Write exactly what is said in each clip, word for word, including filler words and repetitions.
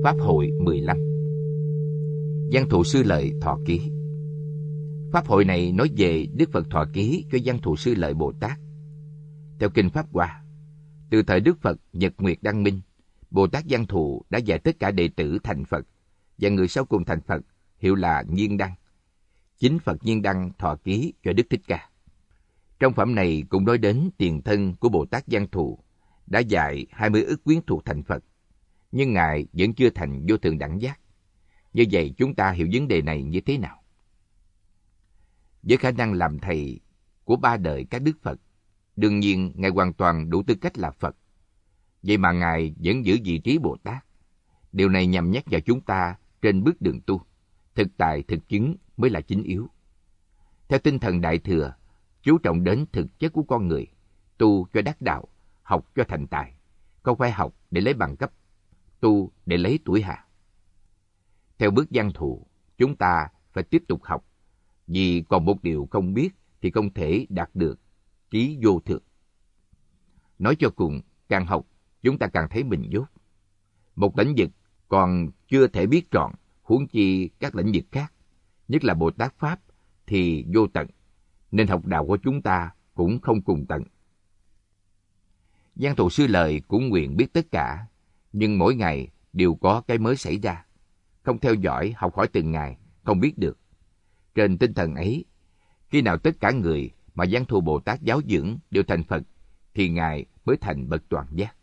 Pháp hội mười lăm. Văn Thù Sư Lợi thọ ký. Pháp hội này nói về Đức Phật thọ ký cho Văn Thù Sư Lợi Bồ Tát. Theo Kinh Pháp Hoa, từ thời Đức Phật Nhật Nguyệt Đăng Minh, Bồ Tát Văn Thù đã dạy tất cả đệ tử thành Phật, và người sau cùng thành Phật hiệu là Nhiên Đăng. Chính Phật Nhiên Đăng thọ ký cho Đức Thích Ca. Trong phẩm này cũng nói đến tiền thân của Bồ Tát Văn Thù đã dạy hai mươi ức quyến thuộc thành Phật, nhưng Ngài vẫn chưa thành vô thượng đẳng giác. Như vậy chúng ta hiểu vấn đề này như thế nào? Với khả năng làm thầy của ba đời các Đức Phật, đương nhiên Ngài hoàn toàn đủ tư cách là Phật. Vậy mà Ngài vẫn giữ vị trí Bồ Tát. Điều này nhằm nhắc vào chúng ta trên bước đường tu. Thực tại thực chứng mới là chính yếu. Theo tinh thần Đại Thừa, chú trọng đến thực chất của con người, tu cho đắc đạo, học cho thành tài. Không phải học để lấy bằng cấp, tu để lấy tuổi hạ. Theo bước Văn Thù, chúng ta phải tiếp tục học, vì còn một điều không biết thì không thể đạt được trí vô thượng. Nói cho cùng, càng học, chúng ta càng thấy mình dốt. Một lĩnh vực còn chưa thể biết trọn, huống chi các lĩnh vực khác, nhất là Bồ Tát Pháp thì vô tận, nên học đạo của chúng ta cũng không cùng tận. Văn Thù Sư Lợi cũng nguyện biết tất cả, nhưng mỗi ngày đều có cái mới xảy ra. Không theo dõi, học hỏi từng ngày, không biết được. Trên tinh thần ấy, khi nào tất cả người mà Văn Thù Bồ Tát giáo dưỡng đều thành Phật, thì Ngài mới thành bậc toàn giác.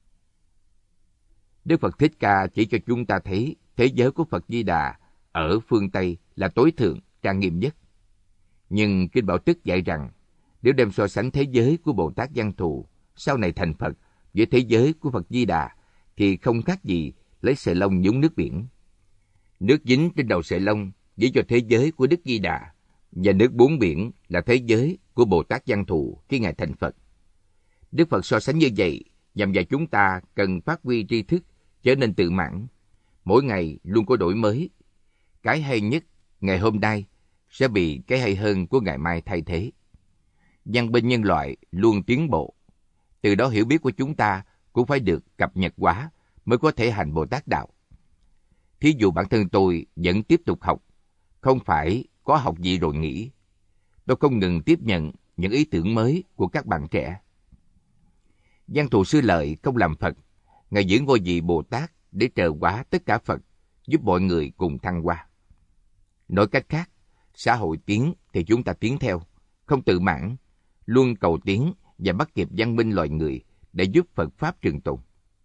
Đức Phật Thích Ca chỉ cho chúng ta thấy thế giới của Phật Di Đà ở phương Tây là tối thượng, trang nghiêm nhất. Nhưng Kinh Bảo Tức dạy rằng, nếu đem so sánh thế giới của Bồ Tát Văn Thù sau này thành Phật với thế giới của Phật Di Đà, thì không khác gì lấy sợi lông nhúng nước biển. Nước dính trên đầu sợi lông chỉ cho thế giới của Đức Di Đà, và nước bốn biển là thế giới của Bồ Tát Văn Thù khi Ngài thành Phật. Đức Phật so sánh như vậy nhằm vào chúng ta cần phát huy tri thức, trở nên tự mãn. Mỗi ngày luôn có đổi mới. Cái hay nhất ngày hôm nay sẽ bị cái hay hơn của ngày mai thay thế. Văn minh nhân loại luôn tiến bộ. Từ đó hiểu biết của chúng ta cũng phải được cập nhật hóa mới có thể hành Bồ Tát Đạo. Thí dụ bản thân tôi vẫn tiếp tục học, không phải có học gì rồi nghỉ. Tôi không ngừng tiếp nhận những ý tưởng mới của các bạn trẻ. Văn Thù Sư Lợi không làm Phật, Ngài giữ ngôi vị Bồ Tát để trợ hóa tất cả Phật, giúp mọi người cùng thăng hoa. Nói cách khác, xã hội tiến thì chúng ta tiến theo, không tự mãn, luôn cầu tiến và bắt kịp văn minh loài người để giúp Phật Pháp trường tồn.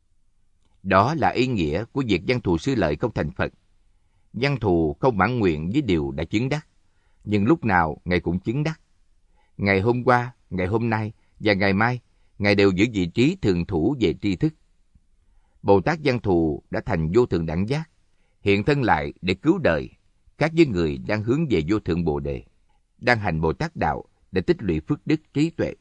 Đó là ý nghĩa của việc Văn Thù Sư Lợi không thành Phật. Văn Thù không mãn nguyện với điều đã chứng đắc, nhưng lúc nào Ngài cũng chứng đắc. Ngày hôm qua, ngày hôm nay và ngày mai, Ngài đều giữ vị trí thường thủ về tri thức. Bồ Tát Văn Thù đã thành vô thượng đẳng giác, hiện thân lại để cứu đời, khác với người đang hướng về vô thượng Bồ Đề, đang hành Bồ Tát Đạo để tích lũy phước đức trí tuệ.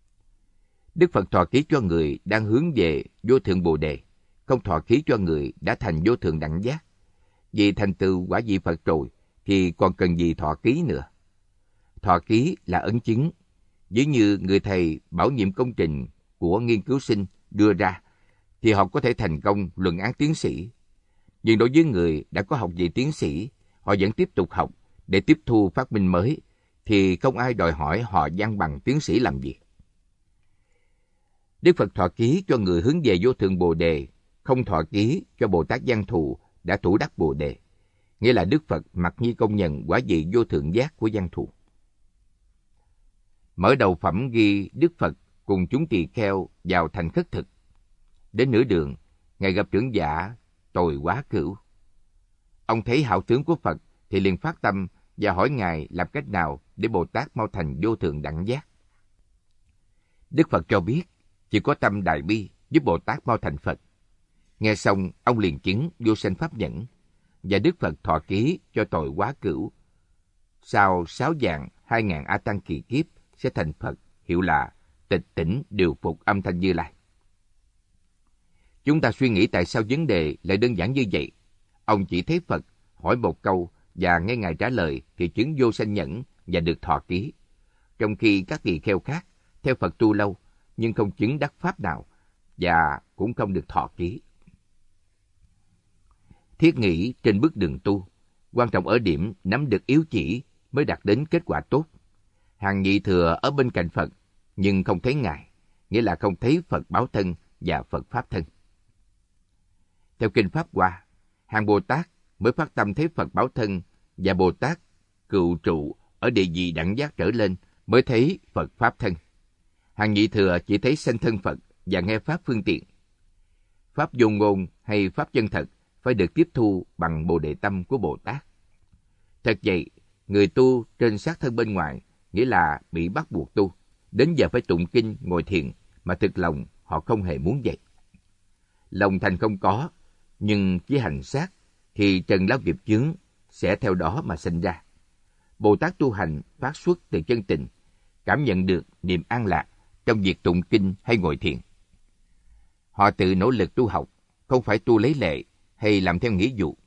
Đức Phật thọ ký cho người đang hướng về vô thượng Bồ Đề, không thọ ký cho người đã thành vô thượng đẳng giác. Vì thành tựu quả vị Phật rồi thì còn cần gì thọ ký nữa. Thọ ký là ấn chứng, ví như người thầy bảo nhiệm công trình của nghiên cứu sinh đưa ra, thì họ có thể thành công luận án tiến sĩ. Nhưng đối với người đã có học vị tiến sĩ, họ vẫn tiếp tục học để tiếp thu phát minh mới, thì không ai đòi hỏi họ văn bằng tiến sĩ làm gì. Đức Phật thọ ký cho người hướng về vô thượng Bồ Đề, không thọ ký cho Bồ Tát Văn Thù đã thủ đắc Bồ Đề, nghĩa là Đức Phật mặc nhiên công nhận quả vị vô thượng giác của Văn Thù. Mở đầu phẩm ghi Đức Phật cùng chúng tỳ kheo vào thành khất thực. Đến nửa đường, Ngài gặp trưởng giả Tồi Quá Cửu. Ông thấy hảo tướng của Phật thì liền phát tâm và hỏi Ngài làm cách nào để Bồ Tát mau thành vô thượng đẳng giác. Đức Phật cho biết chỉ có tâm đại bi giúp Bồ Tát mau thành Phật. Nghe xong, ông liền chứng vô sanh pháp nhẫn, và Đức Phật thọ ký cho Tồi Quá Cửu. Sau sáu vạn hai ngàn A Tăng kỳ kiếp sẽ thành Phật, hiệu là tịch tỉnh điều phục âm thanh Như Lai. Chúng ta suy nghĩ tại sao vấn đề lại đơn giản như vậy. Ông chỉ thấy Phật, hỏi một câu và nghe Ngài trả lời thì chứng vô sanh nhẫn và được thọ ký. Trong khi các tỳ kheo khác theo Phật tu lâu nhưng không chứng đắc pháp nào và cũng không được thọ ký. Thiết nghĩ trên bước đường tu, quan trọng ở điểm nắm được yếu chỉ mới đạt đến kết quả tốt. Hàng nhị thừa ở bên cạnh Phật, nhưng không thấy Ngài, nghĩa là không thấy Phật báo thân và Phật pháp thân. Theo Kinh Pháp Hoa, hàng Bồ Tát mới phát tâm thấy Phật báo thân và Bồ Tát cựu trụ ở địa vị đẳng giác trở lên mới thấy Phật pháp thân. Hàng nhị thừa chỉ thấy sanh thân Phật và nghe Pháp phương tiện. Pháp vô ngôn hay Pháp chân thật phải được tiếp thu bằng Bồ Đề tâm của Bồ Tát. Thật vậy, người tu trên xác thân bên ngoài, nghĩa là bị bắt buộc tu, đến giờ phải tụng kinh, ngồi thiền, mà thực lòng họ không hề muốn vậy. Lòng thành không có, nhưng chỉ hành sát, thì trần lá nghiệp chướng sẽ theo đó mà sinh ra. Bồ Tát tu hành phát xuất từ chân tình, cảm nhận được niềm an lạc trong việc tụng kinh hay ngồi thiền. Họ tự nỗ lực tu học, không phải tu lấy lệ hay làm theo nghĩa vụ.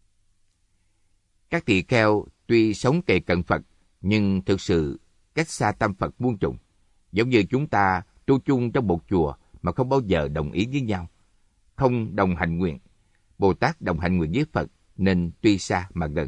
Các tỳ kheo tuy sống kề cận Phật, nhưng thực sự cách xa tâm Phật muôn trùng. Giống như chúng ta tu chung trong một chùa mà không bao giờ đồng ý với nhau, không đồng hành nguyện. Bồ Tát đồng hành nguyện với Phật nên tuy xa mà gần.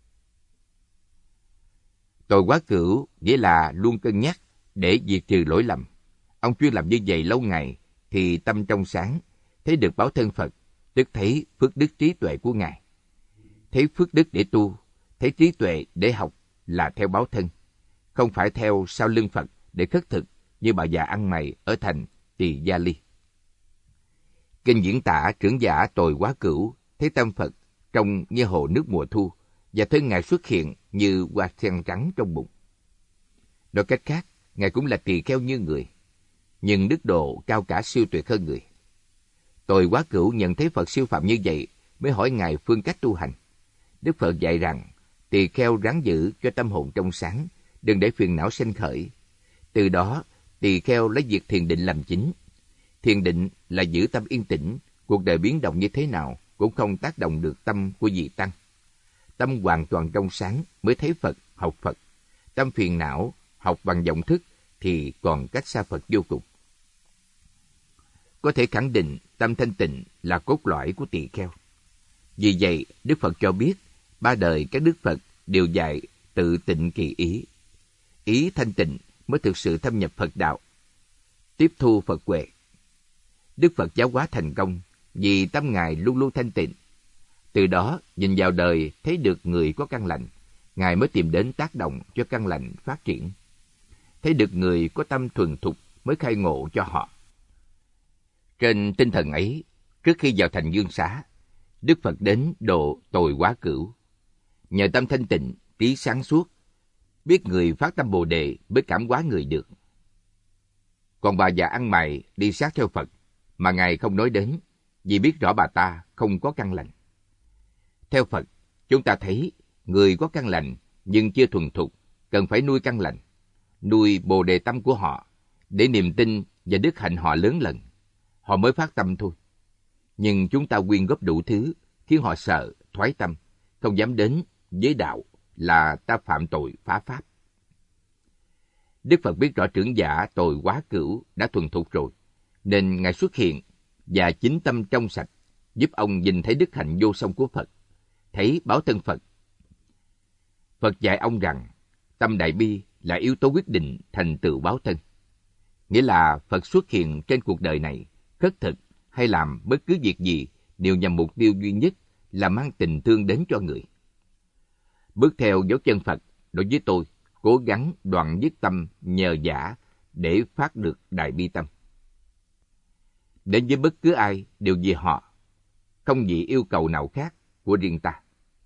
Tội quá cửu nghĩa là luôn cân nhắc để diệt trừ lỗi lầm. Ông chuyên làm như vậy lâu ngày thì tâm trong sáng, thấy được báo thân Phật, tức thấy phước đức trí tuệ của Ngài. Thấy phước đức để tu, thấy trí tuệ để học là theo báo thân, không phải theo sau lưng Phật để khất thực như bà già ăn mày ở thành Tỳ Gia Ly. Kinh diễn tả trưởng giả Tồi Quá Cửu thấy tâm Phật trông như hồ nước mùa thu và thấy Ngài xuất hiện như hoa sen trắng trong bụng. Nói cách khác, Ngài cũng là tỳ kheo như người, nhưng đức độ cao cả siêu tuyệt hơn người. Tồi Quá Cửu nhận thấy Phật siêu phàm như vậy mới hỏi Ngài phương cách tu hành. Đức Phật dạy rằng tỳ kheo ráng giữ cho tâm hồn trong sáng, đừng để phiền não sinh khởi. Từ đó, tỳ kheo lấy việc thiền định làm chính. Thiền định là giữ tâm yên tĩnh, cuộc đời biến động như thế nào cũng không tác động được tâm của vị tăng. Tâm hoàn toàn trong sáng mới thấy Phật, học Phật. Tâm phiền não, học bằng vọng thức thì còn cách xa Phật vô cùng. Có thể khẳng định tâm thanh tịnh là cốt lõi của tỳ kheo. Vì vậy, Đức Phật cho biết, ba đời các Đức Phật đều dạy tự tịnh kỳ ý. Ý thanh tịnh mới thực sự thâm nhập Phật đạo, tiếp thu Phật huệ. Đức Phật giáo hóa thành công vì tâm Ngài luôn luôn thanh tịnh. Từ đó, nhìn vào đời thấy được người có căn lành, Ngài mới tìm đến tác động cho căn lành phát triển. Thấy được người có tâm thuần thục mới khai ngộ cho họ. Trên tinh thần ấy, trước khi vào thành Dương Xá, Đức Phật đến độ Tồi Quá Cửu. Nhờ tâm thanh tịnh, trí sáng suốt, biết người phát tâm Bồ Đề mới cảm hóa người được. Còn bà già ăn mày đi sát theo Phật, mà Ngài không nói đến, vì biết rõ bà ta không có căn lành. Theo Phật, chúng ta thấy người có căn lành nhưng chưa thuần thục, cần phải nuôi căn lành, nuôi Bồ Đề tâm của họ, để niềm tin và đức hạnh họ lớn lần, họ mới phát tâm thôi. Nhưng chúng ta quyên góp đủ thứ, khiến họ sợ, thoái tâm, không dám đến với đạo, là ta phạm tội phá pháp. Đức Phật biết rõ trưởng giả Tồi Quá Cửu đã thuần thục rồi, nên Ngài xuất hiện và chính tâm trong sạch, giúp ông nhìn thấy đức hạnh vô song của Phật, thấy báo thân Phật. Phật dạy ông rằng, tâm đại bi là yếu tố quyết định thành tựu báo thân. Nghĩa là Phật xuất hiện trên cuộc đời này, khất thực hay làm bất cứ việc gì đều nhằm mục tiêu duy nhất là mang tình thương đến cho người. Bước theo dấu chân Phật, đối với tôi, cố gắng đoạn dứt tâm nhờ giả để phát được đại bi tâm. Đến với bất cứ ai đều vì họ, không vì yêu cầu nào khác của riêng ta.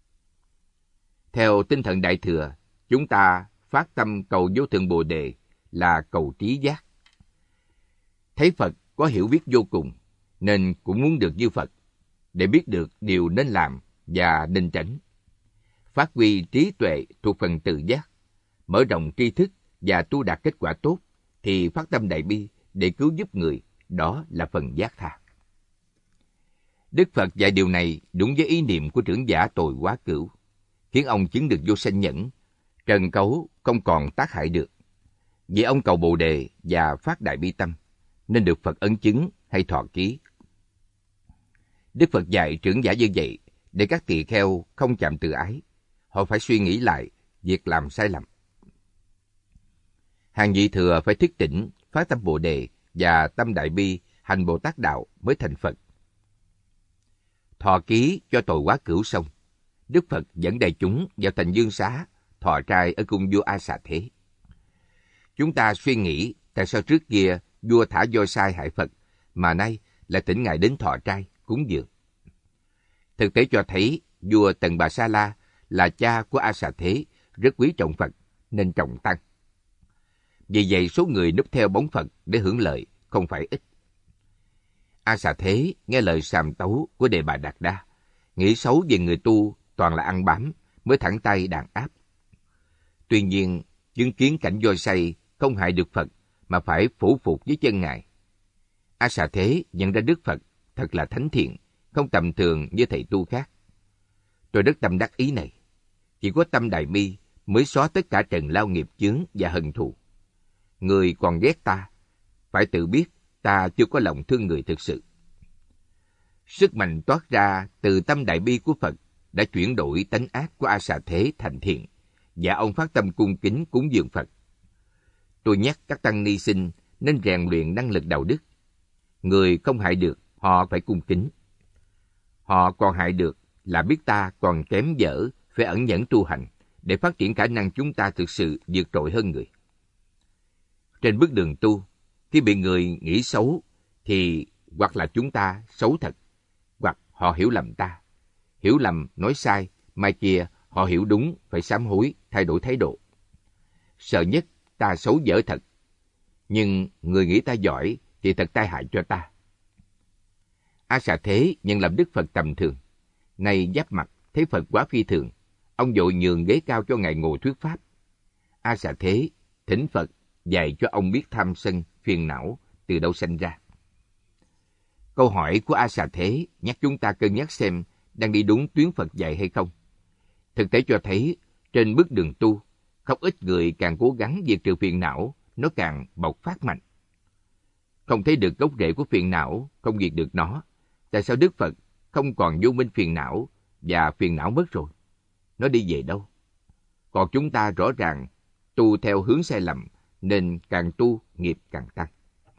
Theo tinh thần Đại Thừa, chúng ta phát tâm cầu vô thượng Bồ Đề là cầu trí giác. Thấy Phật có hiểu biết vô cùng, nên cũng muốn được như Phật, để biết được điều nên làm và nên tránh. Phát huy trí tuệ thuộc phần tự giác, mở rộng tri thức và tu đạt kết quả tốt, thì phát tâm đại bi để cứu giúp người, đó là phần giác tha. Đức Phật dạy điều này đúng với ý niệm của trưởng giả Tồi Quá Cửu, khiến ông chứng được vô sanh nhẫn, trần cấu không còn tác hại được. Vì ông cầu Bồ Đề và phát đại bi tâm, nên được Phật ấn chứng hay thọ ký. Đức Phật dạy trưởng giả như vậy Để các tỳ kheo không chạm tự ái, họ phải suy nghĩ lại việc làm sai lầm. Hàng vị thừa phải thức tỉnh, phát tâm Bồ Đề và tâm Đại Bi, hành Bồ Tát Đạo mới thành Phật. Thọ ký cho tội quá cửu xong, Đức Phật dẫn đại chúng vào thành Dương Xá, thọ trai ở cung vua A Xà Thế. Chúng ta suy nghĩ tại sao trước kia vua thả voi sai hại Phật, mà nay lại thỉnh Ngài đến thọ trai, cúng dường. Thực tế cho thấy vua Tần Bà Sa La là cha của A Xà Thế, rất quý trọng Phật nên trọng tăng. Vì vậy số người núp theo bóng Phật để hưởng lợi không phải ít. A Xà Thế nghe lời sàm tấu của Đề Bà Đạt Đa, nghĩ xấu về người tu toàn là ăn bám, mới thẳng tay đàn áp. Tuy nhiên, chứng kiến cảnh voi say không hại được Phật mà phải phủ phục với chân Ngài. A Xà Thế nhận ra Đức Phật thật là thánh thiện, không tầm thường như thầy tu khác. Tôi rất tâm đắc ý này. Chỉ có tâm Đại Bi mới xóa tất cả trần lao nghiệp chướng và hận thù. Người còn ghét ta, phải tự biết ta chưa có lòng thương người thực sự. Sức mạnh toát ra từ tâm Đại Bi của Phật đã chuyển đổi tánh ác của A Xà Thế thành thiện, và ông phát tâm cung kính cúng dường Phật. Tôi nhắc các tăng ni sinh nên rèn luyện năng lực đạo đức. Người không hại được, họ phải cung kính. Họ còn hại được là biết ta còn kém dở, phải ẩn nhẫn tu hành, để phát triển khả năng chúng ta thực sự vượt trội hơn người. Trên bước đường tu, khi bị người nghĩ xấu, thì hoặc là chúng ta xấu thật, hoặc họ hiểu lầm ta. Hiểu lầm, nói sai, mai kia họ hiểu đúng, phải sám hối, thay đổi thái độ. Sợ nhất ta xấu dở thật, nhưng người nghĩ ta giỏi thì thật tai hại cho ta. A Xà Thế nhận làm Đức Phật tầm thường. Nay giáp mặt thấy Phật quá phi thường, ông vội nhường ghế cao cho Ngài ngồi thuyết pháp. A Xà Thế thỉnh Phật dạy cho ông biết tham sân, phiền não từ đâu sanh ra. Câu hỏi của A Xà Thế nhắc chúng ta cân nhắc xem đang đi đúng tuyến Phật dạy hay không. Thực tế cho thấy trên bước đường tu, không ít người càng cố gắng diệt trừ phiền não, nó càng bộc phát mạnh. Không thấy được gốc rễ của phiền não, không diệt được nó. Tại sao Đức Phật không còn vô minh phiền não và phiền não mất rồi? Nó đi về đâu? Còn chúng ta rõ ràng tu theo hướng sai lầm, nên càng tu nghiệp càng tăng.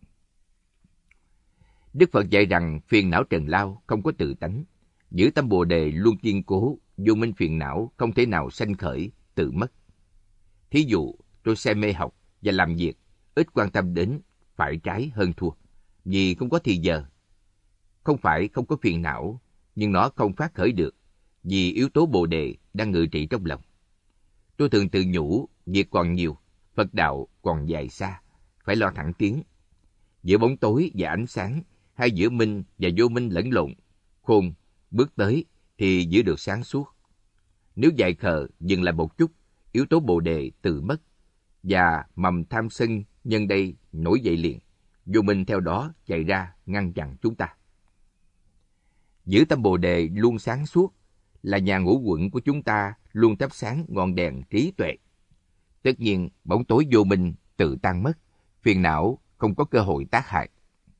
Đức Phật dạy rằng phiền não trần lao không có tự tánh. Giữ tâm Bồ Đề luôn kiên cố, vô minh phiền não không thể nào sanh khởi, tự mất. Thí dụ, tôi say mê học và làm việc, ít quan tâm đến phải trái hơn thua, vì không có thì giờ. Không phải không có phiền não, nhưng nó không phát khởi được, vì yếu tố Bồ Đề đang ngự trị trong lòng. Tôi thường tự nhủ, việc còn nhiều, Phật đạo còn dài xa, phải lo thẳng tiến. Giữa bóng tối và ánh sáng, hay giữa minh và vô minh lẫn lộn, khôn, bước tới thì giữ được sáng suốt. Nếu dại khờ dừng lại một chút, yếu tố Bồ Đề tự mất, và mầm tham sân nhân đây nổi dậy liền, vô minh theo đó chạy ra ngăn chặn chúng ta. Giữ tâm Bồ Đề luôn sáng suốt là nhà ngũ quận của chúng ta luôn thắp sáng ngọn đèn trí tuệ. Tất nhiên, bóng tối vô minh tự tan mất, phiền não không có cơ hội tác hại.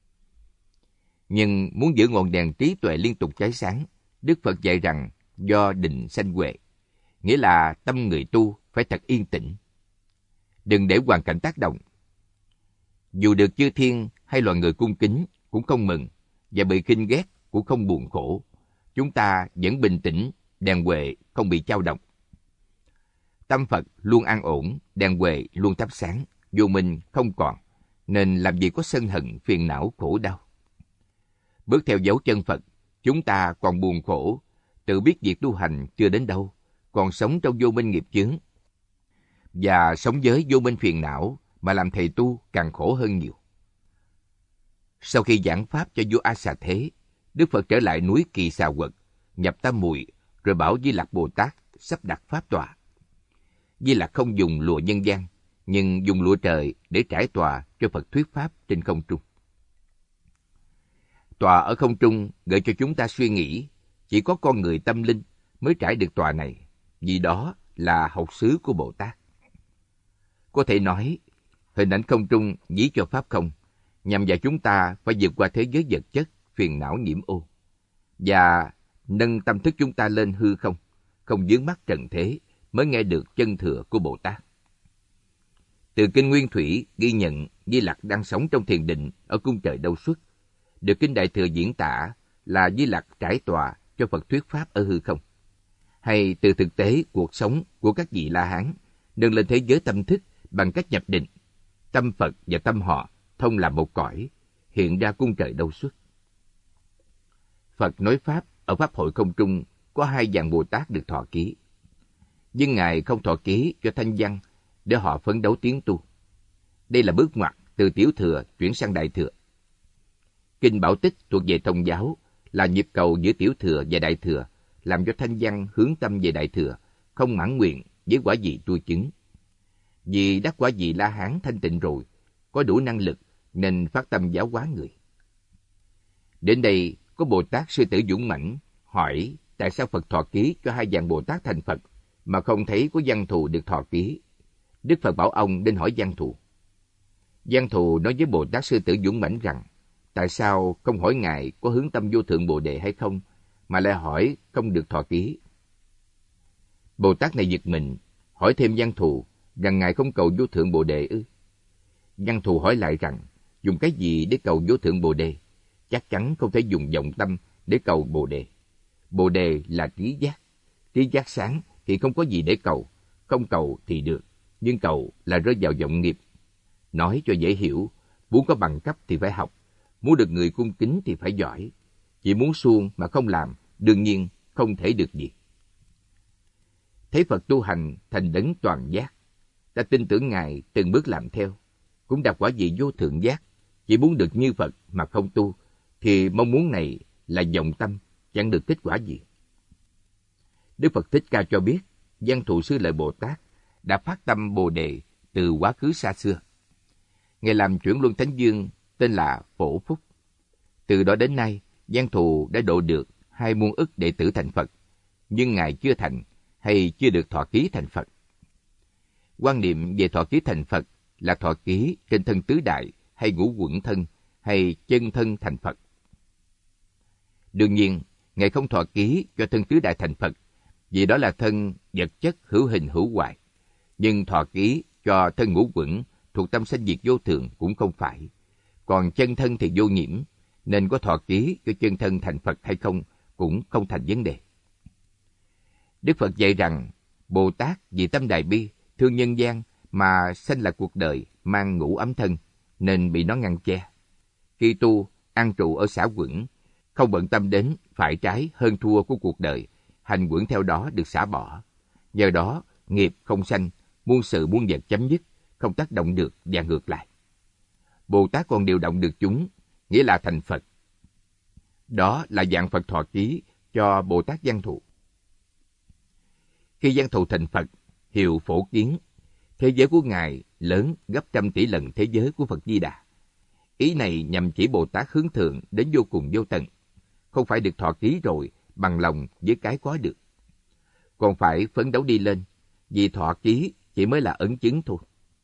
Nhưng muốn giữ ngọn đèn trí tuệ liên tục cháy sáng, Đức Phật dạy rằng do định sanh huệ, nghĩa là tâm người tu phải thật yên tĩnh. Đừng để hoàn cảnh tác động. Dù được chư thiên hay loài người cung kính cũng không mừng, và bị khinh ghét cũng không buồn khổ. Chúng ta vẫn bình tĩnh, đèn huệ không bị dao động. Tâm Phật luôn an ổn, đèn huệ luôn thắp sáng, vô minh không còn, nên làm gì có sân hận, phiền não, khổ đau. Bước theo dấu chân Phật, chúng ta còn buồn khổ, tự biết việc tu hành chưa đến đâu, còn sống trong vô minh nghiệp chướng. Và sống với vô minh phiền não mà làm thầy tu càng khổ hơn nhiều. Sau khi giảng pháp cho vua A Xà Thế, Đức Phật trở lại núi Kỳ Xà Quật, nhập Tam Muội, rồi bảo Di Lặc Bồ Tát sắp đặt pháp tọa. Di Lặc không dùng lụa nhân gian, nhưng dùng lụa trời để trải tọa cho Phật thuyết pháp trên không trung. Tọa ở không trung gợi cho chúng ta suy nghĩ, chỉ có con người tâm linh mới trải được tọa này, vì đó là học xứ của Bồ Tát. Có thể nói, hình ảnh không trung ví cho pháp không, nhằm dạy chúng ta phải vượt qua thế giới vật chất, phiền não nhiễm ô. Và nâng tâm thức chúng ta lên hư không, không vướng mắc trần thế, mới nghe được chân thừa của Bồ Tát. Từ Kinh Nguyên Thủy ghi nhận Di Lặc đang sống trong thiền định ở cung trời Đâu Xuất. Được Kinh Đại Thừa diễn tả là Di Lặc trải tọa cho Phật thuyết pháp ở hư không. Hay từ thực tế cuộc sống của các vị La Hán nâng lên thế giới tâm thức bằng cách nhập định, tâm Phật và tâm họ thông làm một cõi, hiện ra cung trời Đâu Xuất. Phật nói pháp ở Pháp hội không trung có hai dạng Bồ Tát được thọ ký. Nhưng Ngài không thọ ký cho thanh văn để họ phấn đấu tiến tu. Đây là bước ngoặt từ tiểu thừa chuyển sang đại thừa. Kinh Bảo Tích thuộc về Thông giáo là nhịp cầu giữa tiểu thừa và đại thừa, làm cho thanh văn hướng tâm về đại thừa, không mãn nguyện với quả vị trui chứng. Vì đắc quả vị La Hán thanh tịnh rồi, có đủ năng lực nên phát tâm giáo hóa người. Đến đây có Bồ Tát Sư Tử Dũng Mãnh hỏi tại sao Phật thọ ký cho hai dạng Bồ Tát thành Phật mà không thấy có Văn Thù được thọ ký. Đức Phật bảo ông nên hỏi Văn Thù. Văn Thù nói với Bồ Tát Sư Tử Dũng Mãnh rằng tại sao không hỏi Ngài có hướng tâm vô thượng Bồ Đề hay không, mà lại hỏi không được thọ ký. Bồ Tát này giật mình, hỏi thêm Văn Thù rằng Ngài không cầu vô thượng Bồ Đề ư? Văn Thù hỏi lại rằng dùng cái gì để cầu vô thượng Bồ Đề? Chắc chắn không thể dùng vọng tâm để cầu Bồ Đề. Bồ Đề là trí giác. Trí giác sáng thì không có gì để cầu. Không cầu thì được, nhưng cầu là rơi vào vọng nghiệp. Nói cho dễ hiểu, muốn có bằng cấp thì phải học, muốn được người cung kính thì phải giỏi. Chỉ muốn suông mà không làm, đương nhiên không thể được gì. Thấy Phật tu hành thành đấng toàn giác, ta tin tưởng Ngài từng bước làm theo, cũng đạt quả vị vô thượng giác. Chỉ muốn được như Phật mà không tu, thì mong muốn này là vọng tâm, chẳng được kết quả gì. Đức Phật Thích Ca cho biết, Văn Thù Sư Lợi Bồ Tát đã phát tâm Bồ Đề từ quá khứ xa xưa. Ngài làm chuyển luân thánh dương tên là Phổ Phúc. Từ đó đến nay, Văn Thù đã độ được hai muôn ức đệ tử thành Phật, nhưng Ngài chưa thành hay chưa được thọ ký thành Phật. Quan niệm về thọ ký thành Phật là thọ ký trên thân tứ đại hay ngũ quẩn thân hay chân thân thành Phật. Đương nhiên, Ngài không thọ ký cho thân tứ đại thành Phật, vì đó là thân vật chất hữu hình hữu hoại. Nhưng thọ ký cho thân ngũ quẩn thuộc tâm sanh diệt vô thường cũng không phải. Còn chân thân thì vô nhiễm, nên có thọ ký cho chân thân thành Phật hay không cũng không thành vấn đề. Đức Phật dạy rằng, Bồ Tát vì tâm đại bi, thương nhân gian mà sanh là cuộc đời mang ngũ ấm thân, nên bị nó ngăn che. Khi tu, an trụ ở xã quẩn, không bận tâm đến phải trái hơn thua của cuộc đời, hành quẩn theo đó được xả bỏ. Nhờ đó, nghiệp không sanh, muôn sự muôn vật chấm dứt, không tác động được và ngược lại. Bồ Tát còn điều động được chúng, nghĩa là thành Phật. Đó là dạng Phật thọ ký cho Bồ Tát Văn Thù. Khi Văn Thù thành Phật, hiệu Phổ Kiến, thế giới của Ngài lớn gấp trăm tỷ lần thế giới của Phật Di Đà. Ý này nhằm chỉ Bồ Tát hướng thượng đến vô cùng vô tận, không phải được thọ ký rồi bằng lòng với cái có được. Còn phải phấn đấu đi lên, vì thọ ký chỉ mới là ấn chứng thôi.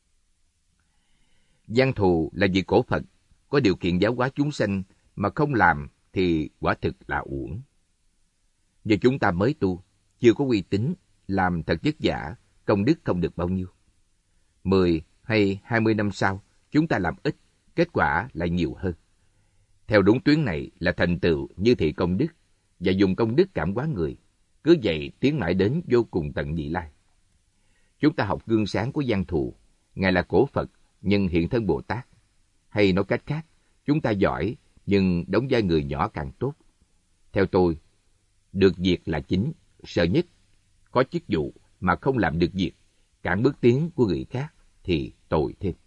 Văn Thù là vị cổ Phật, có điều kiện giáo hóa chúng sanh mà không làm thì quả thực là uổng. Giờ chúng ta mới tu, chưa có uy tín, làm thật vất vả, công đức không được bao nhiêu. Mười hay hai mươi năm sau, chúng ta làm ít, kết quả lại nhiều hơn. Theo đúng tuyến này là thành tựu như thị công đức, và dùng công đức cảm hóa người, cứ vậy tiến mãi đến vô cùng tận vị lai. Chúng ta học gương sáng của Văn Thù, Ngài là cổ Phật nhưng hiện thân Bồ Tát. Hay nói cách khác, chúng ta giỏi nhưng đóng vai người nhỏ càng tốt. Theo tôi, được việc là chính, sợ nhất có chức vụ mà không làm được việc, cản bước tiến của người khác thì tồi thêm.